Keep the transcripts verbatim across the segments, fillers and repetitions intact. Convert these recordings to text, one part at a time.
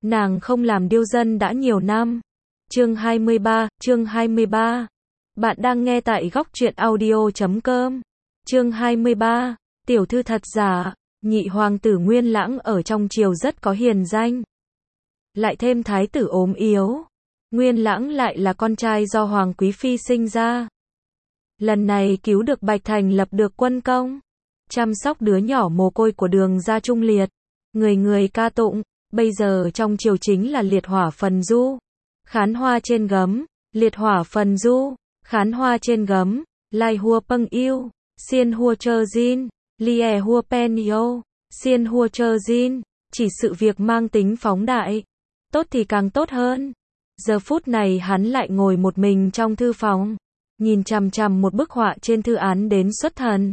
Nàng không làm điêu dân đã nhiều năm. Chương hai mươi ba, chương hai mươi ba. Bạn đang nghe tại góc truyện audio chấm com. Chương hai mươi ba, tiểu thư thật giả, nhị hoàng tử Nguyên Lãng ở trong triều rất có hiền danh. Lại thêm thái tử ốm yếu. Nguyên Lãng lại là con trai do Hoàng Quý Phi sinh ra. Lần này cứu được Bạch Thành lập được quân công. Chăm sóc đứa nhỏ mồ côi của Đường gia Trung Liệt. Người người ca tụng, bây giờ trong triều chính là liệt hỏa phần du. Khán hoa trên gấm, liệt hỏa phần du, khán hoa trên gấm, lai hua pâng yêu, xiên hua chơ jin, lie hua pen yo, xiên hua chơ jin, chỉ sự việc mang tính phóng đại. Tốt thì càng tốt hơn. Giờ phút này hắn lại ngồi một mình trong thư phòng, nhìn chằm chằm một bức họa trên thư án đến xuất thần.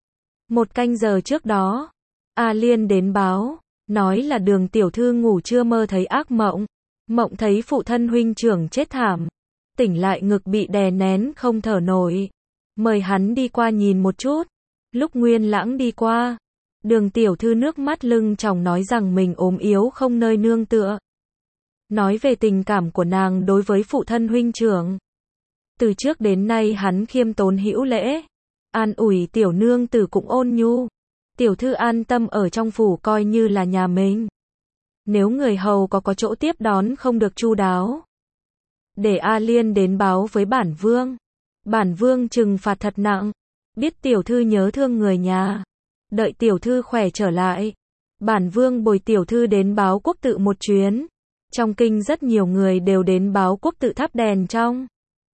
Một canh giờ trước đó, A Liên đến báo, nói là Đường tiểu thư ngủ trưa mơ thấy ác mộng, mộng thấy phụ thân huynh trưởng chết thảm, tỉnh lại ngực bị đè nén không thở nổi, mời hắn đi qua nhìn một chút. Lúc Nguyên Lãng đi qua, Đường tiểu thư nước mắt lưng tròng nói rằng mình ốm yếu không nơi nương tựa. Nói về tình cảm của nàng đối với phụ thân huynh trưởng. Từ trước đến nay hắn khiêm tốn hữu lễ, an ủi tiểu nương tử cũng ôn nhu. Tiểu thư an tâm ở trong phủ coi như là nhà mình. Nếu người hầu có có chỗ tiếp đón không được chu đáo, để A Liên đến báo với bản vương. Bản vương trừng phạt thật nặng. Biết tiểu thư nhớ thương người nhà. Đợi tiểu thư khỏe trở lại, bản vương bồi tiểu thư đến báo quốc tự một chuyến. Trong kinh rất nhiều người đều đến báo quốc tự thắp đèn trong,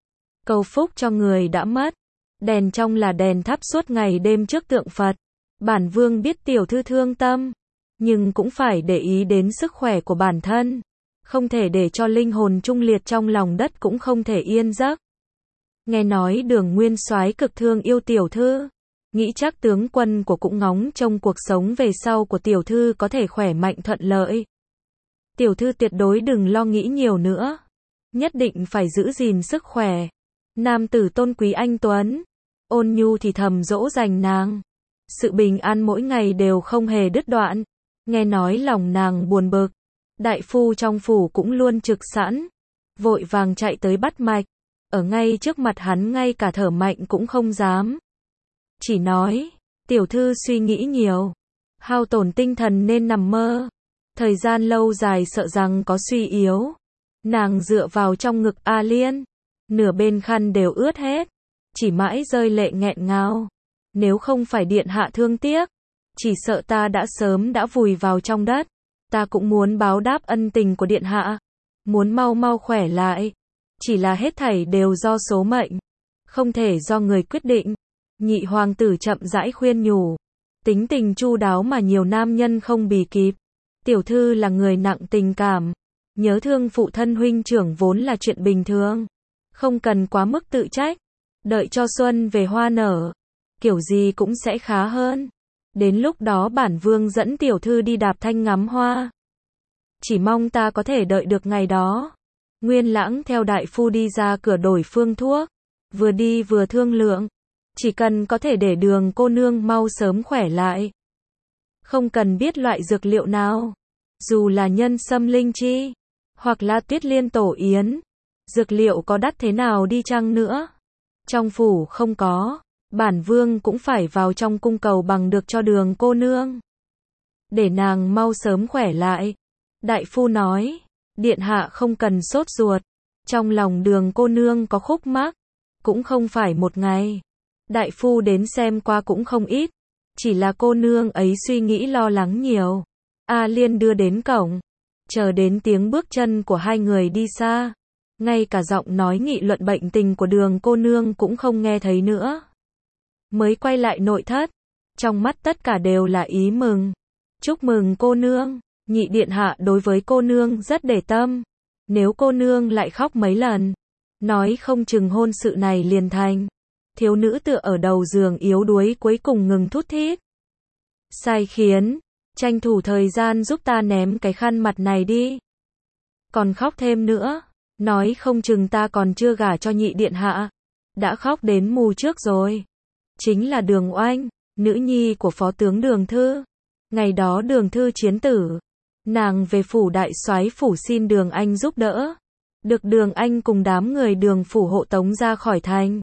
cầu phúc cho người đã mất. Đèn trong là đèn thắp suốt ngày đêm trước tượng Phật. Bản vương biết tiểu thư thương tâm, nhưng cũng phải để ý đến sức khỏe của bản thân. Không thể để cho linh hồn trung liệt trong lòng đất cũng không thể yên giấc. Nghe nói Đường nguyên soái cực thương yêu tiểu thư, nghĩ chắc tướng quân của cũng ngóng trông cuộc sống về sau của tiểu thư có thể khỏe mạnh thuận lợi. Tiểu thư tuyệt đối đừng lo nghĩ nhiều nữa, nhất định phải giữ gìn sức khỏe. Nam tử tôn quý anh tuấn, ôn nhu thì thầm dỗ dành nàng. Sự bình an mỗi ngày đều không hề đứt đoạn. Nghe nói lòng nàng buồn bực, đại phu trong phủ cũng luôn trực sẵn, vội vàng chạy tới bắt mạch. Ở ngay trước mặt hắn ngay cả thở mạnh cũng không dám. Chỉ nói, tiểu thư suy nghĩ nhiều, hao tổn tinh thần nên nằm mơ. Thời gian lâu dài sợ rằng có suy yếu. Nàng dựa vào trong ngực A Liên, nửa bên khăn đều ướt hết, chỉ mãi rơi lệ nghẹn ngào. Nếu không phải điện hạ thương tiếc, chỉ sợ ta đã sớm đã vùi vào trong đất. Ta cũng muốn báo đáp ân tình của điện hạ, muốn mau mau khỏe lại. Chỉ là hết thảy đều do số mệnh, không thể do người quyết định. Nhị hoàng tử chậm rãi khuyên nhủ, tính tình chu đáo mà nhiều nam nhân không bì kịp. Tiểu thư là người nặng tình cảm, nhớ thương phụ thân huynh trưởng vốn là chuyện bình thường, không cần quá mức tự trách. Đợi cho xuân về hoa nở, kiểu gì cũng sẽ khá hơn. Đến lúc đó bản vương dẫn tiểu thư đi đạp thanh ngắm hoa. Chỉ mong ta có thể đợi được ngày đó. Nguyên Lãng theo đại phu đi ra cửa đổi phương thuốc, vừa đi vừa thương lượng, chỉ cần có thể để Đường cô nương mau sớm khỏe lại, không cần biết loại dược liệu nào, dù là nhân sâm linh chi, hoặc là tuyết liên tổ yến, dược liệu có đắt thế nào đi chăng nữa, trong phủ không có, bản vương cũng phải vào trong cung cầu bằng được cho Đường cô nương, để nàng mau sớm khỏe lại. Đại phu nói, điện hạ không cần sốt ruột, trong lòng Đường cô nương có khúc mắc, cũng không phải một ngày. Đại phu đến xem qua cũng không ít, chỉ là cô nương ấy suy nghĩ lo lắng nhiều. A Liên đưa đến cổng, chờ đến tiếng bước chân của hai người đi xa, ngay cả giọng nói nghị luận bệnh tình của Đường cô nương cũng không nghe thấy nữa. Mới quay lại nội thất, trong mắt tất cả đều là ý mừng. Chúc mừng cô nương, nhị điện hạ đối với cô nương rất để tâm. Nếu cô nương lại khóc mấy lần, nói không chừng hôn sự này liền thành. Thiếu nữ tựa ở đầu giường yếu đuối cuối cùng ngừng thút thít. Sai khiến, tranh thủ thời gian giúp ta ném cái khăn mặt này đi. Còn khóc thêm nữa, nói không chừng ta còn chưa gả cho nhị điện hạ. Đã khóc đến mù trước rồi. Chính là Đường Oanh, nữ nhi của phó tướng Đường Thư. Ngày đó Đường Thư chiến tử, Nàng về phủ đại soái phủ xin Đường Anh giúp đỡ. Được Đường Anh cùng đám người Đường phủ hộ tống ra khỏi thành.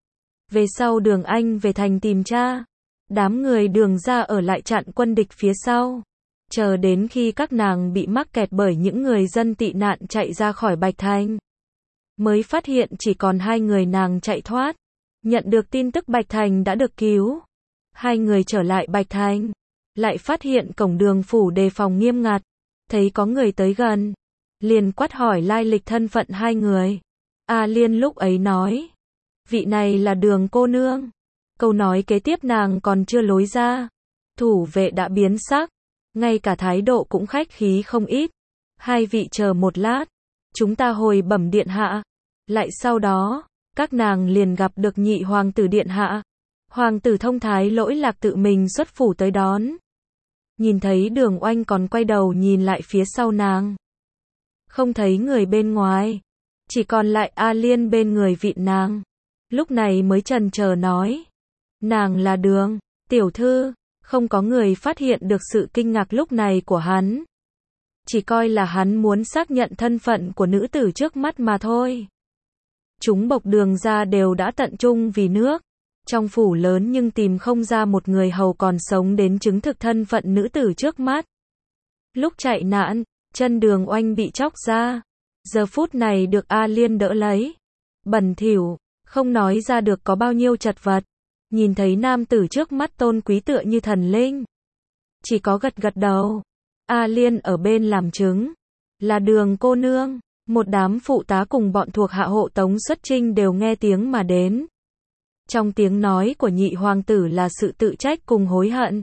Về sau Đường Anh về thành tìm cha. Đám người Đường ra ở lại chặn quân địch phía sau. Chờ đến khi các nàng bị mắc kẹt bởi những người dân tị nạn chạy ra khỏi Bạch Thành. Mới phát hiện chỉ còn hai người nàng chạy thoát. Nhận được tin tức Bạch Thành đã được cứu. Hai người trở lại Bạch Thành. Lại phát hiện cổng Đường phủ đề phòng nghiêm ngặt. Thấy có người tới gần. Liền quát hỏi lai lịch thân phận hai người. A Liên lúc ấy nói. Vị này là Đường cô nương. Câu nói kế tiếp nàng còn chưa lối ra. Thủ vệ đã biến sắc. Ngay cả thái độ cũng khách khí không ít. Hai vị chờ một lát. Chúng ta hồi bẩm điện hạ. Lại sau đó, các nàng liền gặp được nhị hoàng tử điện hạ. Hoàng tử thông thái lỗi lạc tự mình xuất phủ tới đón. Nhìn thấy Đường Oanh còn quay đầu nhìn lại phía sau nàng. Không thấy người bên ngoài. Chỉ còn lại A Liên bên người vị nàng. Lúc này mới chần chờ nói. Nàng là Đường, tiểu thư. Không có người phát hiện được sự kinh ngạc lúc này của hắn. Chỉ coi là hắn muốn xác nhận thân phận của nữ tử trước mắt mà thôi. Chúng bộc Đường ra đều đã tận trung vì nước. Trong phủ lớn nhưng tìm không ra một người hầu còn sống đến chứng thực thân phận nữ tử trước mắt. Lúc chạy nạn, chân Đường Oanh bị chóc ra. Giờ phút này được A Liên đỡ lấy. Bẩn thỉu, không nói ra được có bao nhiêu chật vật. Nhìn thấy nam tử trước mắt tôn quý tựa như thần linh. Chỉ có gật gật đầu. A Liên ở bên làm chứng. Là Đường cô nương. Một đám phụ tá cùng bọn thuộc hạ hộ tống xuất chinh đều nghe tiếng mà đến. Trong tiếng nói của nhị hoàng tử là sự tự trách cùng hối hận.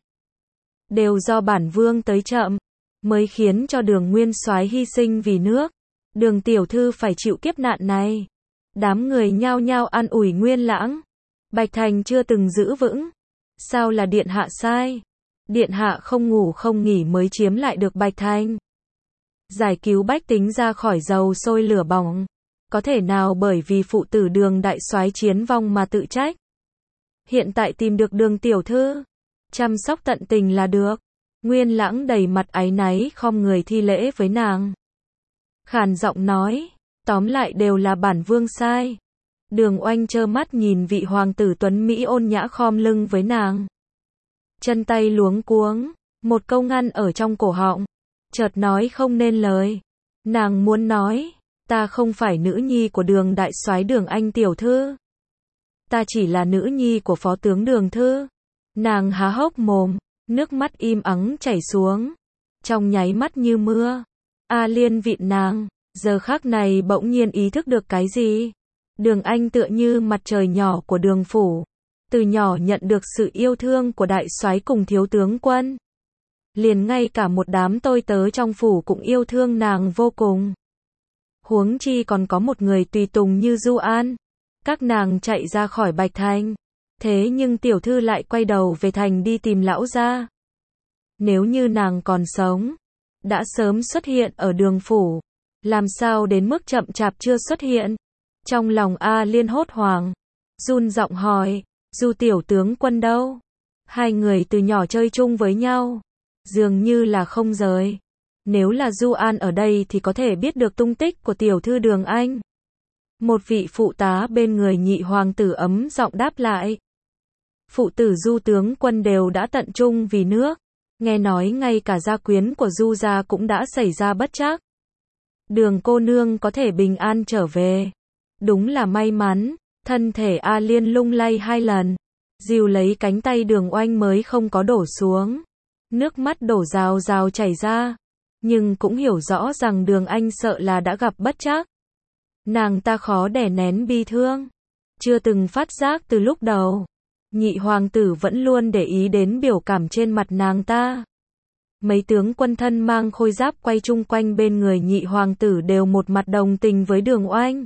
Đều do bản vương tới chậm. Mới khiến cho Đường nguyên soái hy sinh vì nước. Đường tiểu thư phải chịu kiếp nạn này. Đám người nhao nhao an ủi Nguyên Lãng. Bạch Thành chưa từng giữ vững. Sao là điện hạ sai? Điện hạ không ngủ không nghỉ mới chiếm lại được Bạch Thành. Giải cứu bách tính ra khỏi dầu sôi lửa bỏng. Có thể nào bởi vì phụ tử Đường đại soái chiến vong mà tự trách? Hiện tại tìm được Đường tiểu thư. Chăm sóc tận tình là được. Nguyên Lãng đầy mặt áy náy khom người thi lễ với nàng. Khàn giọng nói. Tóm lại đều là bản vương sai. Đường Oanh trơ mắt nhìn vị hoàng tử tuấn Mỹ ôn nhã khom lưng với nàng. Chân tay luống cuống, một câu ngăn ở trong cổ họng. Chợt nói không nên lời. Nàng muốn nói, ta không phải nữ nhi của Đường đại soái Đường Anh tiểu thư. Ta chỉ là nữ nhi của phó tướng Đường thư. Nàng há hốc mồm, nước mắt im ắng chảy xuống. Trong nháy mắt như mưa. A Liên vịn nàng, giờ khắc này bỗng nhiên ý thức được cái gì. Đường Anh tựa như mặt trời nhỏ của Đường phủ. Từ nhỏ nhận được sự yêu thương của đại soái cùng thiếu tướng quân. Liền ngay cả một đám tôi tớ trong phủ cũng yêu thương nàng vô cùng. Huống chi còn có một người tùy tùng như Du An. Các nàng chạy ra khỏi Bạch Thành. Thế nhưng tiểu thư lại quay đầu về thành đi tìm lão gia. Nếu như nàng còn sống, đã sớm xuất hiện ở Đường phủ. Làm sao đến mức chậm chạp chưa xuất hiện? Trong lòng A Liên hốt hoảng. Run giọng hỏi, Du tiểu tướng quân đâu? Hai người từ nhỏ chơi chung với nhau. Dường như là không rời. Nếu là Du An ở đây thì có thể biết được tung tích của tiểu thư Đường Anh. Một vị phụ tá bên người nhị hoàng tử ấm giọng đáp lại. Phụ tử Du tướng quân đều đã tận trung vì nước. Nghe nói ngay cả gia quyến của Du gia cũng đã xảy ra bất trắc. Đường cô nương có thể bình an trở về. Đúng là may mắn. Thân thể A Liên lung lay hai lần. Dìu lấy cánh tay Đường Oanh mới không có đổ xuống. Nước mắt đổ rào rào chảy ra. Nhưng cũng hiểu rõ rằng Đường Anh sợ là đã gặp bất trắc. Nàng ta khó đè nén bi thương. Chưa từng phát giác từ lúc đầu. Nhị hoàng tử vẫn luôn để ý đến biểu cảm trên mặt nàng ta. Mấy tướng quân thân mang khôi giáp quay chung quanh bên người nhị hoàng tử đều một mặt đồng tình với Đường Oanh.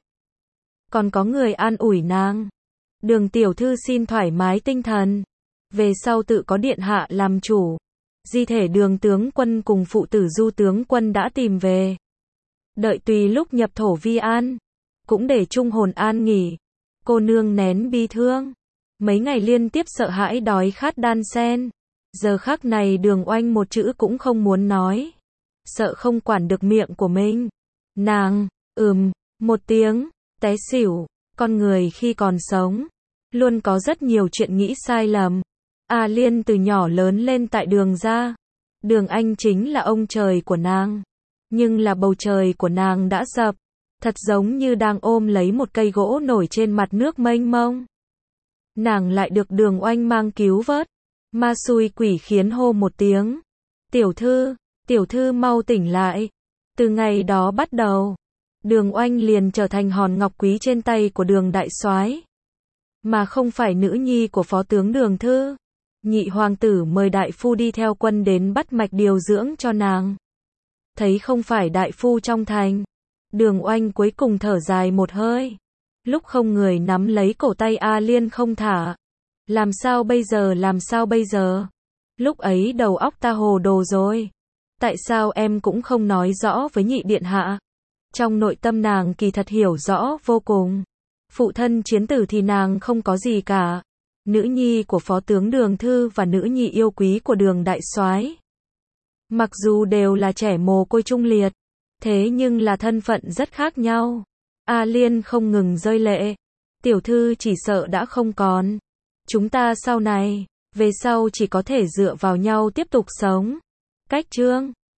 Còn có người an ủi nàng. Đường tiểu thư xin thoải mái tinh thần. Về sau tự có điện hạ làm chủ. Di thể Đường tướng quân cùng phụ tử Du tướng quân đã tìm về. Đợi tùy lúc nhập thổ vi an. Cũng để chung hồn an nghỉ. Cô nương nén bi thương. Mấy ngày liên tiếp sợ hãi đói khát đan sen. Giờ khắc này Đường Oanh một chữ cũng không muốn nói. sợ không quản được miệng của mình. Nàng, ừm, một tiếng, té xỉu. Con người khi còn sống, luôn có rất nhiều chuyện nghĩ sai lầm. A Liên từ nhỏ lớn lên tại Đường gia. Đường Anh chính là ông trời của nàng. Nhưng là bầu trời của nàng đã dập. Thật giống như đang ôm lấy một cây gỗ nổi trên mặt nước mênh mông. Nàng lại được Đường Oanh mang cứu vớt. Ma xui quỷ khiến hô một tiếng. Tiểu thư, tiểu thư mau tỉnh lại. Từ ngày đó bắt đầu, Đường Oanh liền trở thành hòn ngọc quý trên tay của Đường đại soái, mà không phải nữ nhi của phó tướng Đường Thư. Nhị hoàng tử mời đại phu đi theo quân đến bắt mạch điều dưỡng cho nàng. Thấy không phải đại phu trong thành, Đường Oanh cuối cùng thở dài một hơi. Lúc không người nắm lấy cổ tay A Liên không thả. Làm sao bây giờ, làm sao bây giờ? Lúc ấy đầu óc ta hồ đồ rồi. Tại sao em cũng không nói rõ với nhị điện hạ? Trong nội tâm nàng kỳ thật hiểu rõ vô cùng. Phụ thân chiến tử thì nàng không có gì cả. Nữ nhi của phó tướng Đường Thư và nữ nhi yêu quý của Đường đại soái, mặc dù đều là trẻ mồ côi trung liệt, thế nhưng là thân phận rất khác nhau. A Liên không ngừng rơi lệ. Tiểu thư chỉ sợ đã không còn. Chúng ta sau này, về sau chỉ có thể dựa vào nhau tiếp tục sống. Cách chương